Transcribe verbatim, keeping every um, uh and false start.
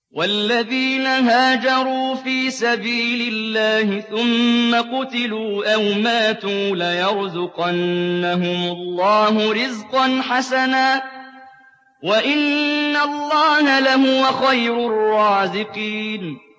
وَالَّذِينَ هَاجَرُوا فِي سَبِيلِ اللَّهِ ثُمَّ قُتِلُوا أَوْ مَاتُوا لَيَرْزُقَنَّهُمُ اللَّهُ رِزْقًا حَسَنًا ۚ وَإِنَّ اللَّهَ لَهُوَ خَيْرُ الرَّازِقِينَ